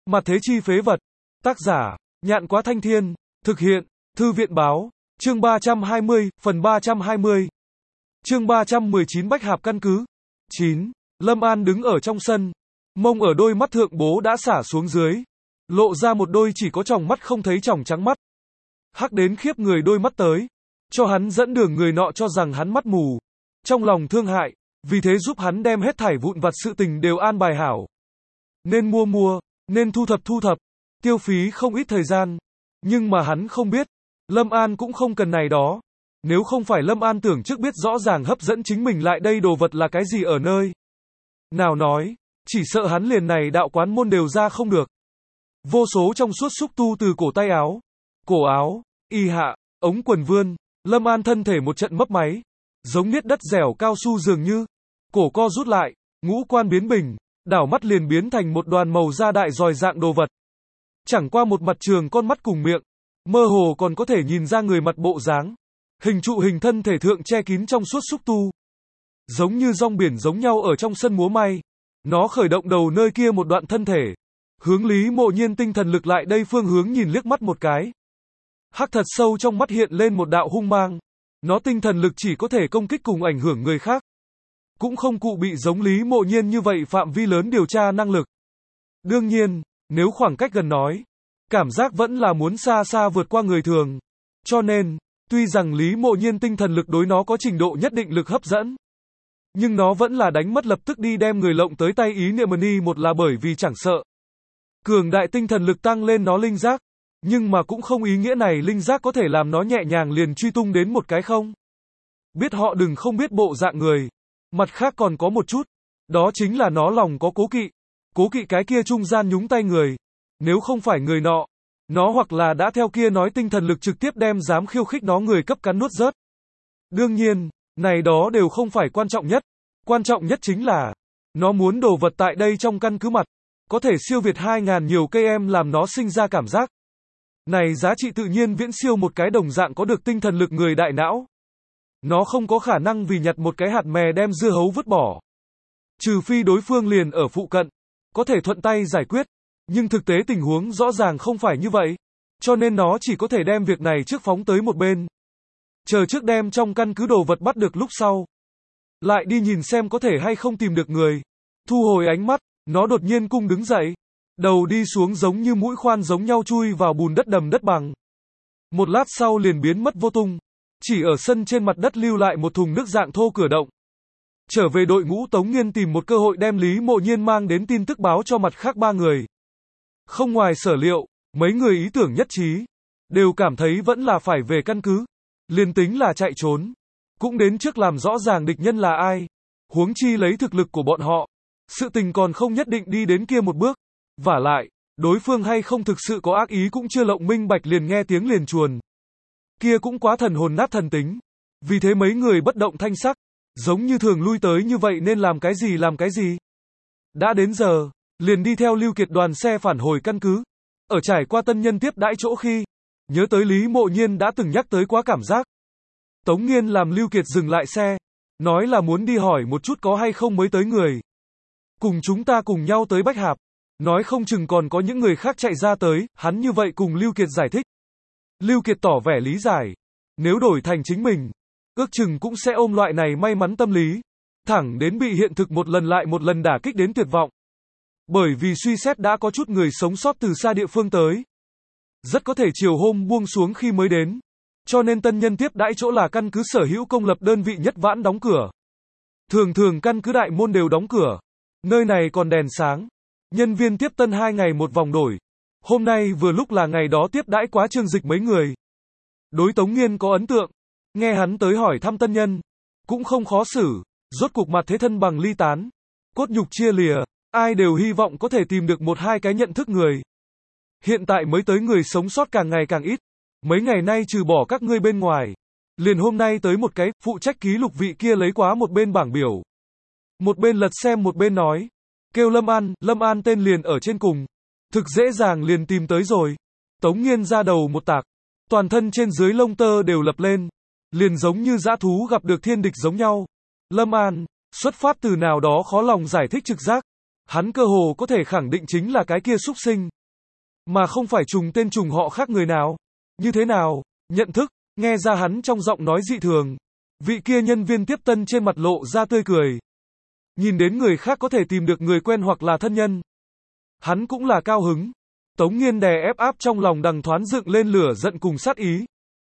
Mặt thế chi phế vật. Tác giả, Nhạn Quá Thanh Thiên. Thực hiện, Thư viện Báo. Chương 320, phần 320. Chương 319 Bách Hạp căn cứ. 9. Lâm An đứng ở trong sân. Mông ở đôi mắt thượng bố đã xả xuống dưới. Lộ ra một đôi chỉ có tròng mắt không thấy tròng trắng mắt. Hắc đến khiếp người đôi mắt tới. Cho hắn dẫn đường người nọ cho rằng hắn mắt mù. Trong lòng thương hại, vì thế giúp hắn đem hết thảy vụn vặt sự tình đều an bài hảo. Nên mua, nên thu thập, tiêu phí không ít thời gian. Nhưng mà hắn không biết, Lâm An cũng không cần này đó. Nếu không phải Lâm An tưởng trước biết rõ ràng hấp dẫn chính mình lại đây đồ vật là cái gì ở nơi nào nói, chỉ sợ hắn liền này đạo quán môn đều ra không được. Vô số trong suốt xúc tu từ cổ tay áo, cổ áo, y hạ, ống quần vươn, Lâm An thân thể một trận mấp máy, giống niết đất dẻo cao su dường như, cổ co rút lại, ngũ quan biến bình, đảo mắt liền biến thành một đoàn màu da đại dòi dạng đồ vật. Chẳng qua một mặt trường con mắt cùng miệng, mơ hồ còn có thể nhìn ra người mặt bộ dáng, hình trụ hình thân thể thượng che kín trong suốt xúc tu. Giống như rong biển giống nhau ở trong sân múa may, nó khởi động đầu nơi kia một đoạn thân thể, hướng Lý Mộ Nhiên tinh thần lực lại đây phương hướng nhìn liếc mắt một cái. Hắc thật sâu trong mắt hiện lên một đạo hung mang, nó tinh thần lực chỉ có thể công kích cùng ảnh hưởng người khác. Cũng không cụ bị giống Lý Mộ Nhiên như vậy phạm vi lớn điều tra năng lực. Đương nhiên, nếu khoảng cách gần nói, cảm giác vẫn là muốn xa xa vượt qua người thường. Cho nên, tuy rằng Lý Mộ Nhiên tinh thần lực đối nó có trình độ nhất định lực hấp dẫn, nhưng nó vẫn là đánh mất lập tức đi đem người lộng tới tay ý niệm một là bởi vì chẳng sợ. Cường đại tinh thần lực tăng lên nó linh giác, nhưng mà cũng không ý nghĩa này linh giác có thể làm nó nhẹ nhàng liền truy tung đến một cái không. Biết họ đừng không biết bộ dạng người. Mặt khác còn có một chút, đó chính là nó lòng có cố kỵ cái kia trung gian nhúng tay người. Nếu không phải người nọ, nó hoặc là đã theo kia nói tinh thần lực trực tiếp đem dám khiêu khích nó người cấp cắn nuốt rớt. Đương nhiên, này đó đều không phải quan trọng nhất. Quan trọng nhất chính là, nó muốn đồ vật tại đây trong căn cứ mặt, có thể siêu việt 2.000 nhiều cây em làm nó sinh ra cảm giác. Này giá trị tự nhiên viễn siêu một cái đồng dạng có được tinh thần lực người đại não. Nó không có khả năng vì nhặt một cái hạt mè đem dưa hấu vứt bỏ. Trừ phi đối phương liền ở phụ cận, có thể thuận tay giải quyết, nhưng thực tế tình huống rõ ràng không phải như vậy, cho nên nó chỉ có thể đem việc này trước phóng tới một bên. Chờ trước đem trong căn cứ đồ vật bắt được lúc sau. Lại đi nhìn xem có thể hay không tìm được người. Thu hồi ánh mắt, nó đột nhiên cung đứng dậy. Đầu đi xuống giống như mũi khoan giống nhau chui vào bùn đất đầm đất bằng. Một lát sau liền biến mất vô tung. Chỉ ở sân trên mặt đất lưu lại một thùng nước dạng thô cửa động. Trở về đội ngũ Tống Nghiên tìm một cơ hội đem Lý Mộ Nhiên mang đến tin tức báo cho mặt khác ba người. Không ngoài sở liệu, mấy người ý tưởng nhất trí. Đều cảm thấy vẫn là phải về căn cứ. Liền tính là chạy trốn. Cũng đến trước làm rõ ràng địch nhân là ai. Huống chi lấy thực lực của bọn họ. Sự tình còn không nhất định đi đến kia một bước. Vả lại, đối phương hay không thực sự có ác ý cũng chưa lộng minh bạch liền nghe tiếng liền chuồn. Kia cũng quá thần hồn nát thần tính. Vì thế mấy người bất động thanh sắc. Giống như thường lui tới như vậy nên làm cái gì. Đã đến giờ, liền đi theo Lưu Kiệt đoàn xe phản hồi căn cứ. Ở trải qua tân nhân tiếp đãi chỗ khi, nhớ tới Lý Mộ Nhiên đã từng nhắc tới quá cảm giác. Tống Nghiên làm Lưu Kiệt dừng lại xe. Nói là muốn đi hỏi một chút có hay không mới tới người. Cùng chúng ta cùng nhau tới Bách Hạp. Nói không chừng còn có những người khác chạy ra tới, hắn như vậy cùng Lưu Kiệt giải thích. Lưu Kiệt tỏ vẻ lý giải. Nếu đổi thành chính mình, ước chừng cũng sẽ ôm loại này may mắn tâm lý. Thẳng đến bị hiện thực một lần lại một lần đả kích đến tuyệt vọng. Bởi vì suy xét đã có chút người sống sót từ xa địa phương tới. Rất có thể chiều hôm buông xuống khi mới đến. Cho nên tân nhân tiếp đãi chỗ là căn cứ sở hữu công lập đơn vị nhất vãn đóng cửa. Thường căn cứ đại môn đều đóng cửa. Nơi này còn đèn sáng. Nhân viên tiếp tân 2 ngày một vòng đổi. Hôm nay vừa lúc là ngày đó tiếp đãi quá Trương Dịch mấy người. Đối Tống Nghiên có ấn tượng. Nghe hắn tới hỏi thăm tân nhân. Cũng không khó xử. Rốt cuộc mặt thế thân bằng ly tán. Cốt nhục chia lìa. Ai đều hy vọng có thể tìm được một hai cái nhận thức người. Hiện tại mới tới người sống sót càng ngày càng ít. Mấy ngày nay trừ bỏ các ngươi bên ngoài. Liền hôm nay tới một cái, phụ trách ký lục vị kia lấy quá một bên bảng biểu. Một bên lật xem một bên nói. Kêu Lâm An tên liền ở trên cùng. Thực dễ dàng liền tìm tới rồi. Tống Nghiên ra đầu một tạc. Toàn thân trên dưới lông tơ đều lập lên. Liền giống như dã thú gặp được thiên địch giống nhau. Lâm An, xuất phát từ nào đó khó lòng giải thích trực giác. Hắn cơ hồ có thể khẳng định chính là cái kia súc sinh. Mà không phải trùng tên trùng họ khác người nào. Như thế nào? Nhận thức, nghe ra hắn trong giọng nói dị thường. Vị kia nhân viên tiếp tân trên mặt lộ ra tươi cười. Nhìn đến người khác có thể tìm được người quen hoặc là thân nhân. Hắn cũng là cao hứng. Tống Nghiên đè ép áp trong lòng đằng thoáng dựng lên lửa giận cùng sát ý.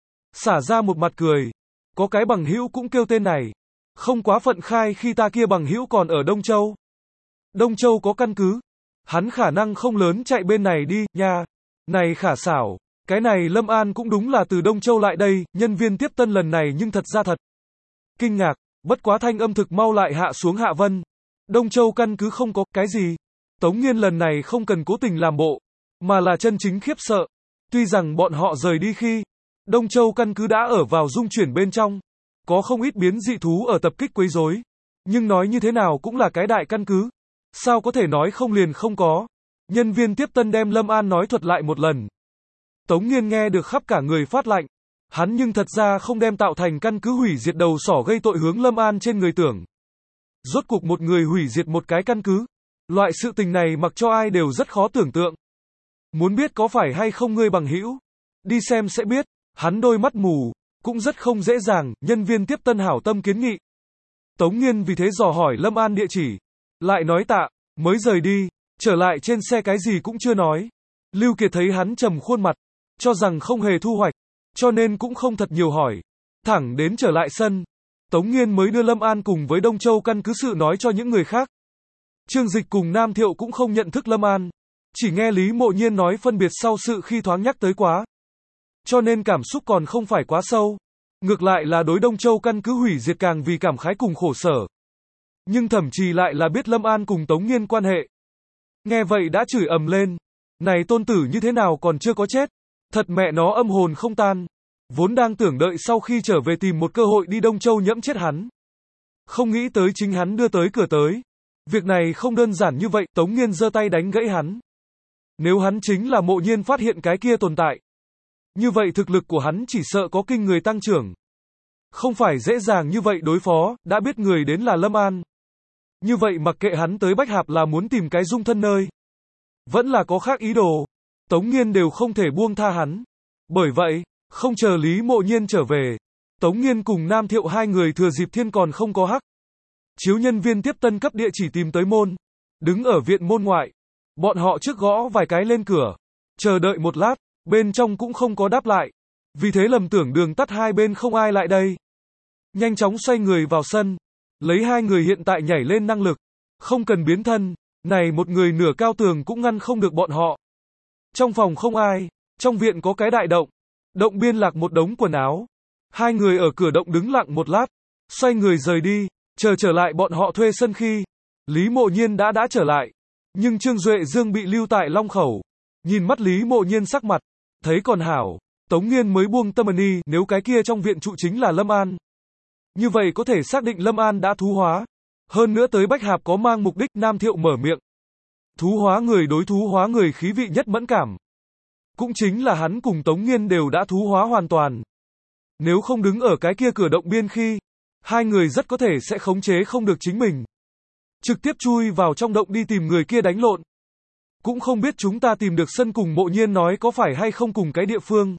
Xả ra một mặt cười. Có cái bằng hữu cũng kêu tên này. Không quá phận khai khi ta kia bằng hữu còn ở Đông Châu. Đông Châu có căn cứ. Hắn khả năng không lớn chạy bên này đi, nha. Này khả xảo. Cái này Lâm An cũng đúng là từ Đông Châu lại đây, nhân viên tiếp tân lần này nhưng thật ra thật. Kinh ngạc, bất quá thanh âm thực mau lại hạ xuống hạ vân. Đông Châu căn cứ không có, cái gì? Tống Nghiên lần này không cần cố tình làm bộ, mà là chân chính khiếp sợ. Tuy rằng bọn họ rời đi khi, Đông Châu căn cứ đã ở vào dung chuyển bên trong. Có không ít biến dị thú ở tập kích quấy rối. Nhưng nói như thế nào cũng là cái đại căn cứ. Sao có thể nói không liền không có. Nhân viên tiếp tân đem Lâm An nói thuật lại một lần. Tống Nghiên nghe được khắp cả người phát lạnh. Hắn nhưng thật ra không đem tạo thành căn cứ hủy diệt đầu sỏ gây tội hướng Lâm An trên người tưởng. Rốt cuộc một người hủy diệt một cái căn cứ. Loại sự tình này mặc cho ai đều rất khó tưởng tượng. Muốn biết có phải hay không ngươi bằng hữu? Đi xem sẽ biết. Hắn đôi mắt mù. Cũng rất không dễ dàng, nhân viên tiếp tân hảo tâm kiến nghị. Tống Nghiên vì thế dò hỏi Lâm An địa chỉ. Lại nói tạ, mới rời đi, trở lại trên xe cái gì cũng chưa nói. Lưu Kiệt thấy hắn trầm khuôn mặt, cho rằng không hề thu hoạch, cho nên cũng không thật nhiều hỏi. Thẳng đến trở lại sân, Tống Nghiên mới đưa Lâm An cùng với Đông Châu căn cứ sự nói cho những người khác. Trương Dịch cùng Nam Thiệu cũng không nhận thức Lâm An, chỉ nghe Lý Mộ Nhiên nói phân biệt sau sự khi thoáng nhắc tới quá. Cho nên cảm xúc còn không phải quá sâu. Ngược lại là đối Đông Châu căn cứ hủy diệt càng vì cảm khái cùng khổ sở. Nhưng thậm chí lại là biết Lâm An cùng Tống Nghiên quan hệ. Nghe vậy đã chửi ầm lên. Này tôn tử như thế nào còn chưa có chết. Thật mẹ nó âm hồn không tan. Vốn đang tưởng đợi sau khi trở về tìm một cơ hội đi Đông Châu nhẫm chết hắn. Không nghĩ tới chính hắn đưa tới cửa tới. Việc này không đơn giản như vậy, Tống Nghiên giơ tay đánh gãy hắn. Nếu hắn chính là Mộ Nhiên phát hiện cái kia tồn tại. Như vậy thực lực của hắn chỉ sợ có kinh người tăng trưởng. Không phải dễ dàng như vậy đối phó, đã biết người đến là Lâm An. Như vậy mặc kệ hắn tới Bách Hạp là muốn tìm cái dung thân nơi. Vẫn là có khác ý đồ. Tống Nghiên đều không thể buông tha hắn. Bởi vậy, không chờ Lý Mộ Nhiên trở về. Tống Nghiên cùng Nam Thiệu hai người thừa dịp thiên còn không có hắc. Chiếu nhân viên tiếp tân cấp địa chỉ tìm tới môn. Đứng ở viện môn ngoại. Bọn họ trước gõ vài cái lên cửa. Chờ đợi một lát. Bên trong cũng không có đáp lại. Vì thế lầm tưởng đường tắt hai bên không ai lại đây. Nhanh chóng xoay người vào sân. Lấy hai người hiện tại nhảy lên năng lực. Không cần biến thân. Này một người nửa cao tường cũng ngăn không được bọn họ. Trong phòng không ai. Trong viện có cái đại động. Động biên lạc một đống quần áo. Hai người ở cửa động đứng lặng một lát. Xoay người rời đi. Chờ trở lại bọn họ thuê sân khi. Lý Mộ Nhiên đã trở lại. Nhưng Trương Duệ Dương bị lưu tại Long Khẩu. Nhìn mắt Lý Mộ Nhiên sắc mặt. Thấy còn hảo. Tống Nghiên mới buông tâm ân nếu cái kia trong viện trụ chính là Lâm An. Như vậy có thể xác định Lâm An đã thú hóa. Hơn nữa tới Bách Hạp có mang mục đích. Nam Thiệu mở miệng. Thú hóa người đối thú hóa người khí vị nhất mẫn cảm. Cũng chính là hắn cùng Tống Nghiên đều đã thú hóa hoàn toàn. Nếu không đứng ở cái kia cửa động biên khi, hai người rất có thể sẽ khống chế không được chính mình. Trực tiếp chui vào trong động đi tìm người kia đánh lộn. Cũng không biết chúng ta tìm được sân cùng Mộ Nhiên nói có phải hay không cùng cái địa phương.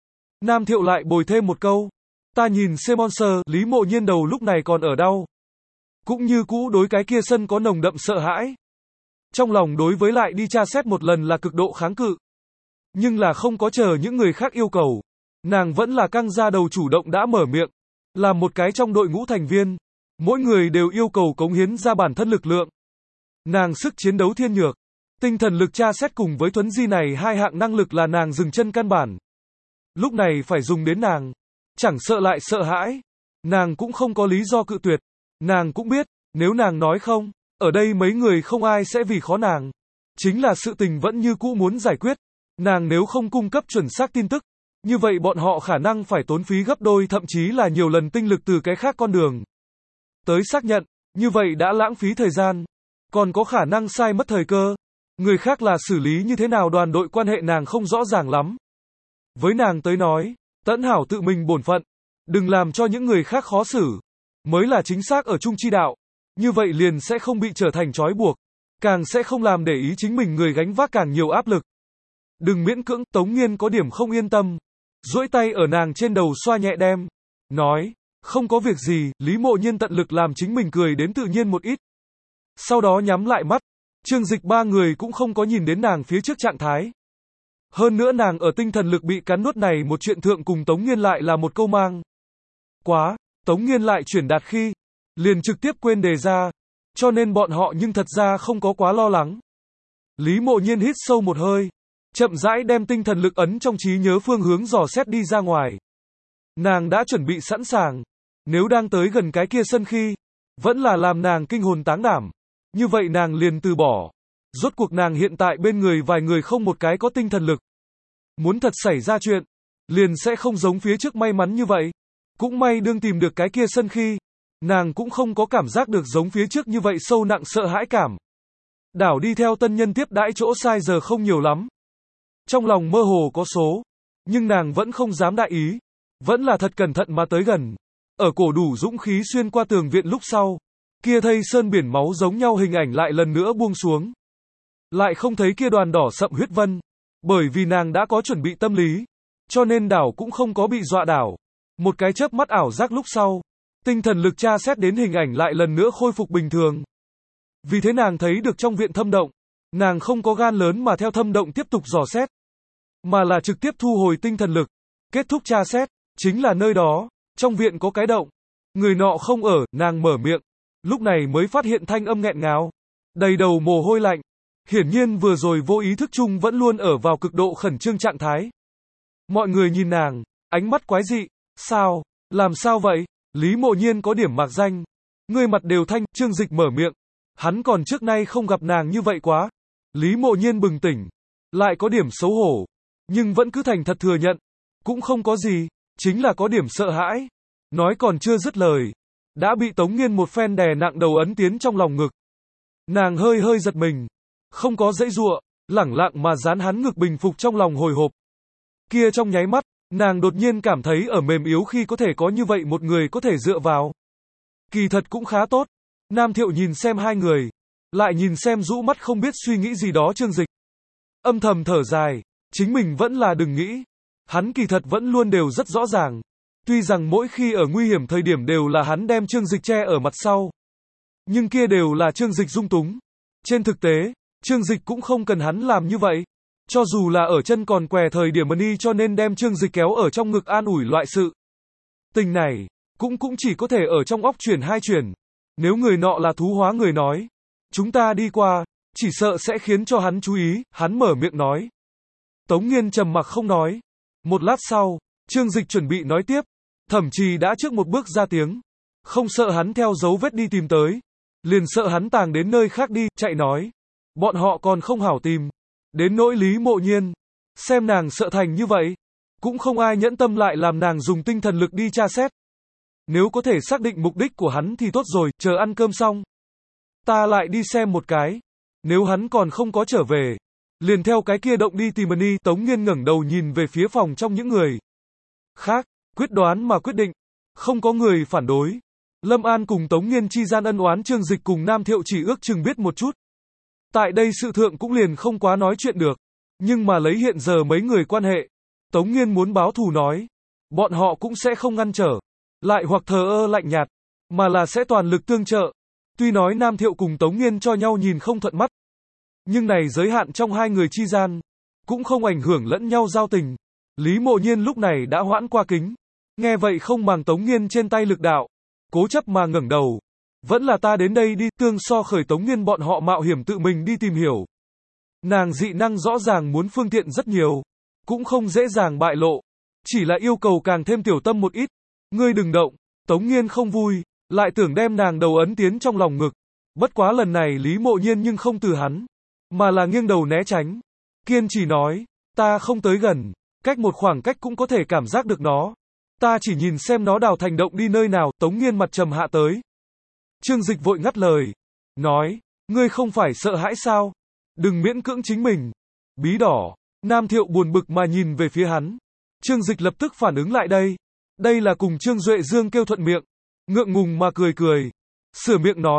Nam Thiệu lại bồi thêm một câu. Ta nhìn Semonser, Lý Mộ Nhiên đầu lúc này còn ở đau. Cũng như cũ đối cái kia sân có nồng đậm sợ hãi. Trong lòng đối với lại đi tra xét một lần là cực độ kháng cự. Nhưng là không có chờ những người khác yêu cầu. Nàng vẫn là căng ra đầu chủ động đã mở miệng. Làm một cái trong đội ngũ thành viên. Mỗi người đều yêu cầu cống hiến ra bản thân lực lượng. Nàng sức chiến đấu thiên nhược. Tinh thần lực tra xét cùng với thuấn di này hai hạng năng lực là nàng dừng chân căn bản. Lúc này phải dùng đến nàng. Chẳng sợ lại sợ hãi. Nàng cũng không có lý do cự tuyệt. Nàng cũng biết, nếu nàng nói không, ở đây mấy người không ai sẽ vì khó nàng. Chính là sự tình vẫn như cũ muốn giải quyết. Nàng nếu không cung cấp chuẩn xác tin tức, như vậy bọn họ khả năng phải tốn phí gấp đôi thậm chí là nhiều lần tinh lực từ cái khác con đường. Tới xác nhận, như vậy đã lãng phí thời gian. Còn có khả năng sai mất thời cơ. Người khác là xử lý như thế nào đoàn đội quan hệ nàng không rõ ràng lắm. Với nàng tới nói, tẫn hảo tự mình bổn phận. Đừng làm cho những người khác khó xử. Mới là chính xác ở chung chi đạo. Như vậy liền sẽ không bị trở thành trói buộc. càng sẽ không làm để ý chính mình người gánh vác càng nhiều áp lực. Đừng miễn cưỡng, Tống Nghiên có điểm không yên tâm. Duỗi tay ở nàng trên đầu xoa nhẹ đem. Nói, không có việc gì, Lý Mộ Nhiên tận lực làm chính mình cười đến tự nhiên một ít. Sau đó nhắm lại mắt. Trương Dịch ba người cũng không có nhìn đến nàng phía trước trạng thái. Hơn nữa nàng ở tinh thần lực bị cắn nuốt này một chuyện thượng cùng Tống Nghiên lại là một câu mang. Quá, Tống Nghiên lại chuyển đạt khi, liền trực tiếp quên đề ra, cho nên bọn họ nhưng thật ra không có quá lo lắng. Lý Mộ Nhiên hít sâu một hơi, chậm rãi đem tinh thần lực ấn trong trí nhớ phương hướng dò xét đi ra ngoài. Nàng đã chuẩn bị sẵn sàng, nếu đang tới gần cái kia sân khi, vẫn là làm nàng kinh hồn táng đảm, như vậy nàng liền từ bỏ. Rốt cuộc nàng hiện tại bên người vài người không một cái có tinh thần lực. Muốn thật xảy ra chuyện, liền sẽ không giống phía trước may mắn như vậy. Cũng may đương tìm được cái kia sân khi, nàng cũng không có cảm giác được giống phía trước như vậy sâu nặng sợ hãi cảm. Đảo đi theo tân nhân tiếp đãi chỗ sai giờ không nhiều lắm. Trong lòng mơ hồ có số, nhưng nàng vẫn không dám đại ý, vẫn là thật cẩn thận mà tới gần. Ở cổ đủ dũng khí xuyên qua tường viện lúc sau, kia thây sơn biển máu giống nhau hình ảnh lại lần nữa buông xuống. Lại không thấy kia đoàn đỏ sậm huyết vân, bởi vì nàng đã có chuẩn bị tâm lý, cho nên đảo cũng không có bị dọa đảo. Một cái chớp mắt ảo giác lúc sau, tinh thần lực tra xét đến hình ảnh lại lần nữa khôi phục bình thường. Vì thế nàng thấy được trong viện thâm động, nàng không có gan lớn mà theo thâm động tiếp tục dò xét, mà là trực tiếp thu hồi tinh thần lực, kết thúc tra xét, chính là nơi đó, trong viện có cái động. Người nọ không ở, nàng mở miệng, lúc này mới phát hiện thanh âm nghẹn ngào, đầy đầu mồ hôi lạnh. Hiển nhiên vừa rồi vô ý thức chung vẫn luôn ở vào cực độ khẩn trương trạng thái. Mọi người nhìn nàng, ánh mắt quái dị, sao, làm sao vậy? Lý Mộ Nhiên có điểm mạc danh, người mặt đều thanh. Trương Dịch mở miệng, hắn còn trước nay không gặp nàng như vậy quá. Lý Mộ Nhiên bừng tỉnh, lại có điểm xấu hổ, nhưng vẫn cứ thành thật thừa nhận, cũng không có gì, chính là có điểm sợ hãi. Nói còn chưa dứt lời, đã bị Tống Nghiên một phen đè nặng đầu ấn tiến trong lòng ngực. Nàng hơi hơi giật mình, không có dãy dụa, lẳng lặng mà dán hắn ngực bình phục trong lòng hồi hộp. Kia trong nháy mắt, nàng đột nhiên cảm thấy ở mềm yếu khi có thể có như vậy một người có thể dựa vào. Kỳ thật cũng khá tốt. Nam Thiệu nhìn xem hai người, lại nhìn xem rũ mắt không biết suy nghĩ gì đó Trương Dịch. Âm thầm thở dài, chính mình vẫn là đừng nghĩ. Hắn kỳ thật vẫn luôn đều rất rõ ràng. Tuy rằng mỗi khi ở nguy hiểm thời điểm đều là hắn đem Trương Dịch che ở mặt sau. Nhưng kia đều là Trương Dịch dung túng. Trên thực tế, Trương Dịch cũng không cần hắn làm như vậy. Cho dù là ở chân còn què thời điểm đi cho nên đem Trương Dịch kéo ở trong ngực an ủi loại sự. Tình này, cũng chỉ có thể ở trong óc chuyển hai chuyển. Nếu người nọ là thú hóa người nói, chúng ta đi qua, chỉ sợ sẽ khiến cho hắn chú ý, hắn mở miệng nói. Tống Nghiên trầm mặc không nói. Một lát sau, Trương Dịch chuẩn bị nói tiếp, thậm chí đã trước một bước ra tiếng. Không sợ hắn theo dấu vết đi tìm tới, liền sợ hắn tàng đến nơi khác đi, chạy nói. Bọn họ còn không hảo tìm. Đến nỗi Lý Mộ Nhiên, xem nàng sợ thành như vậy, cũng không ai nhẫn tâm lại làm nàng dùng tinh thần lực đi tra xét. Nếu có thể xác định mục đích của hắn thì tốt rồi, chờ ăn cơm xong, ta lại đi xem một cái. Nếu hắn còn không có trở về, liền theo cái kia động đi tìm đi. Tống Nghiên ngẩng đầu nhìn về phía phòng trong những người khác, quyết đoán mà quyết định, không có người phản đối. Lâm An cùng Tống Nghiên chi gian ân oán Trương Dịch cùng Nam Thiệu chỉ ước chừng biết một chút. Tại đây sự thượng cũng liền không quá nói chuyện được. Nhưng mà lấy hiện giờ mấy người quan hệ, Tống Nghiên muốn báo thù nói, bọn họ cũng sẽ không ngăn trở, lại hoặc thờ ơ lạnh nhạt, mà là sẽ toàn lực tương trợ. Tuy nói Nam Thiệu cùng Tống Nghiên cho nhau nhìn không thuận mắt, nhưng này giới hạn trong hai người chi gian, cũng không ảnh hưởng lẫn nhau giao tình. Lý Mộ Nhiên lúc này đã hoãn qua kính, nghe vậy không màng Tống Nghiên trên tay lực đạo, cố chấp mà ngẩng đầu. Vẫn là ta đến đây đi, tương so khởi Tống Nghiên bọn họ mạo hiểm tự mình đi tìm hiểu. Nàng dị năng rõ ràng muốn phương tiện rất nhiều, cũng không dễ dàng bại lộ, chỉ là yêu cầu càng thêm tiểu tâm một ít. Ngươi đừng động. Tống Nghiên không vui, lại tưởng đem nàng đầu ấn tiến trong lòng ngực. Bất quá lần này Lý Mộ Nhiên nhưng không từ hắn, mà là nghiêng đầu né tránh. Kiên trì nói, ta không tới gần, cách một khoảng cách cũng có thể cảm giác được nó. Ta chỉ nhìn xem nó đào thành động đi nơi nào. Tống Nghiên mặt trầm hạ tới. Trương Dịch vội ngắt lời, nói, ngươi không phải sợ hãi sao? Đừng miễn cưỡng chính mình. Bí đỏ. Nam Thiệu buồn bực mà nhìn về phía hắn. Trương Dịch lập tức phản ứng lại đây. Đây là cùng Trương Duệ Dương kêu thuận miệng, ngượng ngùng mà cười cười, sửa miệng nói,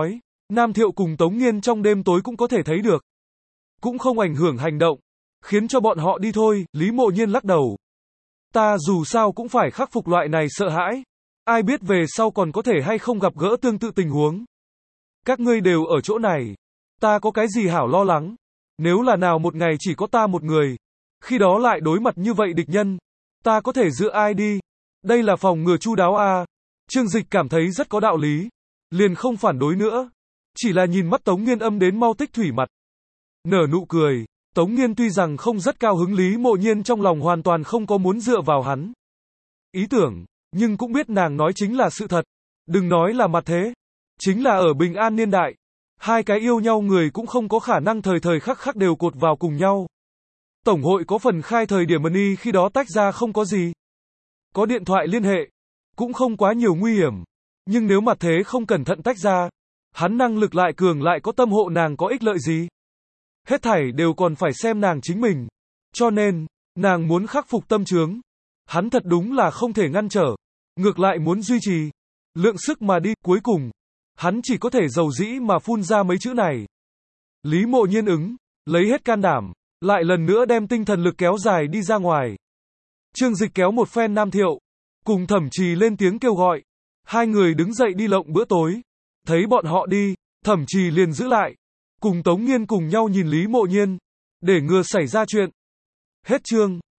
Nam Thiệu cùng Tống Nghiên trong đêm tối cũng có thể thấy được. Cũng không ảnh hưởng hành động. Khiến cho bọn họ đi thôi, Lý Mộ Nhiên lắc đầu. Ta dù sao cũng phải khắc phục loại này sợ hãi. Ai biết về sau còn có thể hay không gặp gỡ tương tự tình huống. Các ngươi đều ở chỗ này. Ta có cái gì hảo lo lắng. Nếu là nào một ngày chỉ có ta một người. Khi đó lại đối mặt như vậy địch nhân. Ta có thể dựa ai đi. Đây là phòng ngừa chu đáo a. Trương Dịch cảm thấy rất có đạo lý. Liền không phản đối nữa. Chỉ là nhìn mắt Tống Nghiên âm đến mau tích thủy mặt. Nở nụ cười. Tống Nghiên tuy rằng không rất cao hứng, Lý Mộ Nhiên trong lòng hoàn toàn không có muốn dựa vào hắn ý tưởng, nhưng cũng biết nàng nói chính là sự thật. Đừng nói là mặt thế. Chính là ở bình an niên đại. Hai cái yêu nhau người cũng không có khả năng thời thời khắc khắc đều cột vào cùng nhau. Tổng hội có phần khai thời điểm money khi đó tách ra không có gì. Có điện thoại liên hệ. Cũng không quá nhiều nguy hiểm. Nhưng nếu mặt thế không cẩn thận tách ra. Hắn năng lực lại cường lại có tâm hộ nàng có ích lợi gì. Hết thảy đều còn phải xem nàng chính mình. Cho nên, nàng muốn khắc phục tâm chướng. Hắn thật đúng là không thể ngăn trở. Ngược lại muốn duy trì. Lượng sức mà đi, cuối cùng. Hắn chỉ có thể dầu dĩ mà phun ra mấy chữ này. Lý Mộ Nhiên ứng. Lấy hết can đảm. Lại lần nữa đem tinh thần lực kéo dài đi ra ngoài. Trương Dịch kéo một phen Nam Thiệu. Cùng Thẩm Trì lên tiếng kêu gọi. Hai người đứng dậy đi lộng bữa tối. Thấy bọn họ đi, Thẩm Trì liền giữ lại. Cùng Tống Nghiên cùng nhau nhìn Lý Mộ Nhiên. Để ngừa xảy ra chuyện. Hết chương.